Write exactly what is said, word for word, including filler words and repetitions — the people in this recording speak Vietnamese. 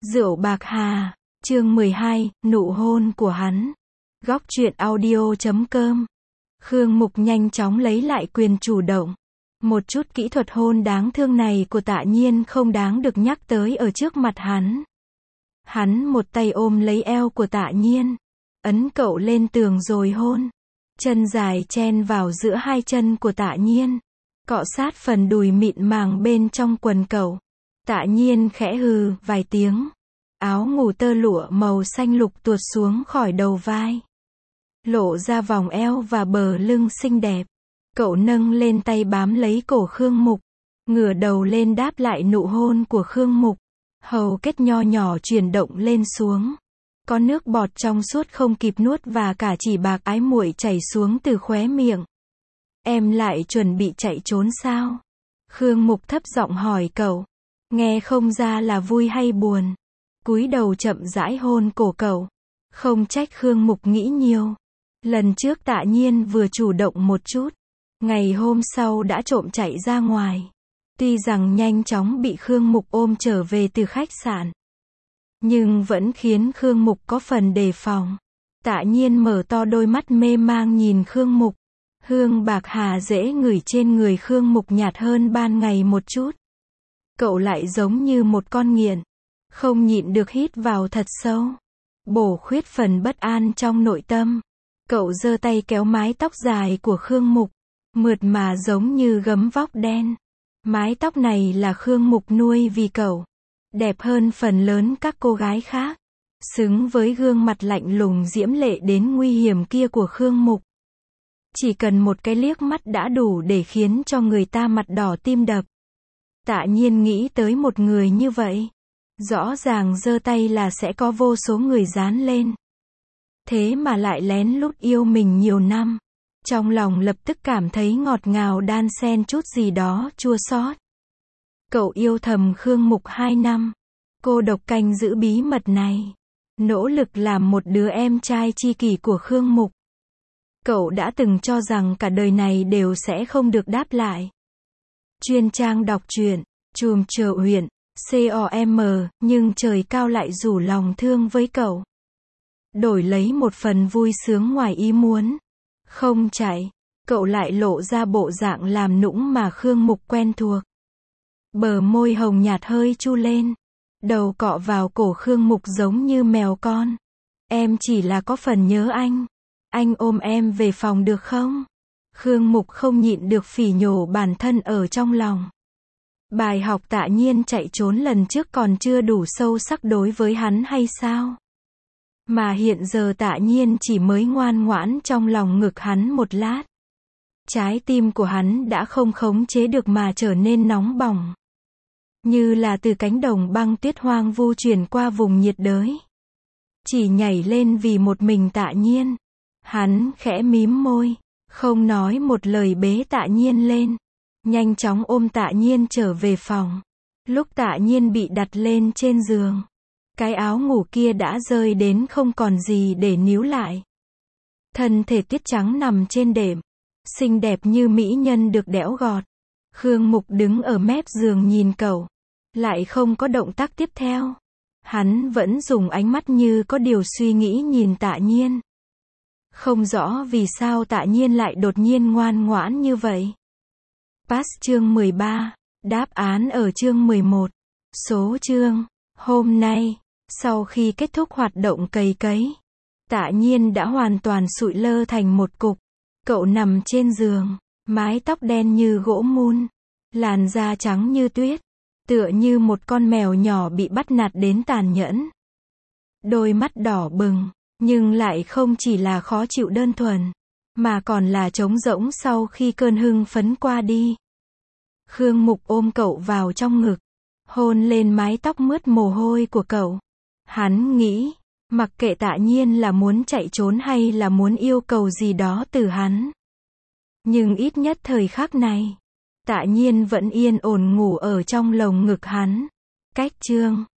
Rượu bạc hà, chương mười hai, nụ hôn của hắn. Góc truyện audio chấm com. Khương Mục nhanh chóng lấy lại quyền chủ động. Một chút kỹ thuật hôn đáng thương này của Tạ Nhiên không đáng được nhắc tới ở trước mặt hắn. Hắn một tay ôm lấy eo của Tạ Nhiên, ấn cậu lên tường rồi hôn. Chân dài chen vào giữa hai chân của Tạ Nhiên, cọ sát phần đùi mịn màng bên trong quần cậu. Tạ Nhiên khẽ hừ vài tiếng. Áo ngủ tơ lụa màu xanh lục tuột xuống khỏi đầu vai, lộ ra vòng eo và bờ lưng xinh đẹp. Cậu nâng lên tay bám lấy cổ Khương Mục, ngửa đầu lên đáp lại nụ hôn của Khương Mục. Hầu kết nho nhỏ chuyển động lên xuống, có nước bọt trong suốt không kịp nuốt và cả chỉ bạc ái muội chảy xuống từ khóe miệng. Em lại chuẩn bị chạy trốn sao? Khương Mục thấp giọng hỏi cậu, nghe không ra là vui hay buồn. Cúi đầu chậm rãi hôn cổ cậu. Không trách Khương Mục nghĩ nhiều. Lần trước Tạ Nhiên vừa chủ động một chút, ngày hôm sau đã trộm chạy ra ngoài. Tuy rằng nhanh chóng bị Khương Mục ôm trở về từ khách sạn, nhưng vẫn khiến Khương Mục có phần đề phòng. Tạ Nhiên mở to đôi mắt mê mang nhìn Khương Mục. Hương bạc hà dễ ngửi trên người Khương Mục nhạt hơn ban ngày một chút. Cậu lại giống như một con nghiện, không nhịn được hít vào thật sâu, bổ khuyết phần bất an trong nội tâm. Cậu giơ tay kéo mái tóc dài của Khương Mục, mượt mà giống như gấm vóc đen. Mái tóc này là Khương Mục nuôi vì cậu, đẹp hơn phần lớn các cô gái khác, xứng với gương mặt lạnh lùng diễm lệ đến nguy hiểm kia của Khương Mục. Chỉ cần một cái liếc mắt đã đủ để khiến cho người ta mặt đỏ tim đập. Tạ Nhiên nghĩ tới một người như vậy, rõ ràng giơ tay là sẽ có vô số người dán lên. Thế mà lại lén lút yêu mình nhiều năm. Trong lòng lập tức cảm thấy ngọt ngào đan xen chút gì đó chua xót. Cậu yêu thầm Khương Mục hai năm, cô độc canh giữ bí mật này, nỗ lực làm một đứa em trai tri kỷ của Khương Mục. Cậu đã từng cho rằng cả đời này đều sẽ không được đáp lại. Chuyên trang đọc truyện, chùm chờ huyện, com, nhưng trời cao lại rủ lòng thương với cậu. Đổi lấy một phần vui sướng ngoài ý muốn. Không chạy, cậu lại lộ ra bộ dạng làm nũng mà Khương Mục quen thuộc. Bờ môi hồng nhạt hơi chu lên, đầu cọ vào cổ Khương Mục giống như mèo con. Em chỉ là có phần nhớ anh. Anh ôm em về phòng được không? Khương Mục không nhịn được phỉ nhổ bản thân ở trong lòng. Bài học Tạ Nhiên chạy trốn lần trước còn chưa đủ sâu sắc đối với hắn hay sao? Mà hiện giờ Tạ Nhiên chỉ mới ngoan ngoãn trong lòng ngực hắn một lát. Trái tim của hắn đã không khống chế được mà trở nên nóng bỏng. Như là từ cánh đồng băng tuyết hoang vu chuyển qua vùng nhiệt đới. Chỉ nhảy lên vì một mình Tạ Nhiên. Hắn khẽ mím môi, không nói một lời bế Tạ Nhiên lên. Nhanh chóng ôm Tạ Nhiên trở về phòng. Lúc Tạ Nhiên bị đặt lên trên giường, cái áo ngủ kia đã rơi đến không còn gì để níu lại. Thân thể tuyết trắng nằm trên đệm, xinh đẹp như mỹ nhân được đẽo gọt. Khương Mục đứng ở mép giường nhìn cậu, lại không có động tác tiếp theo. Hắn vẫn dùng ánh mắt như có điều suy nghĩ nhìn Tạ Nhiên. Không rõ vì sao Tạ Nhiên lại đột nhiên ngoan ngoãn như vậy. Pass chương mười ba, đáp án ở chương mười một. Số chương, hôm nay, sau khi kết thúc hoạt động cày cấy, Tạ Nhiên đã hoàn toàn sụi lơ thành một cục. Cậu nằm trên giường, mái tóc đen như gỗ mun, làn da trắng như tuyết, tựa như một con mèo nhỏ bị bắt nạt đến tàn nhẫn. Đôi mắt đỏ bừng, nhưng lại không chỉ là khó chịu đơn thuần, mà còn là trống rỗng sau khi cơn hưng phấn qua đi. Khương Mục ôm cậu vào trong ngực, hôn lên mái tóc mướt mồ hôi của cậu. Hắn nghĩ, mặc kệ Tạ Nhiên là muốn chạy trốn hay là muốn yêu cầu gì đó từ hắn, nhưng ít nhất thời khắc này, Tạ Nhiên vẫn yên ổn ngủ ở trong lồng ngực hắn. Cách chương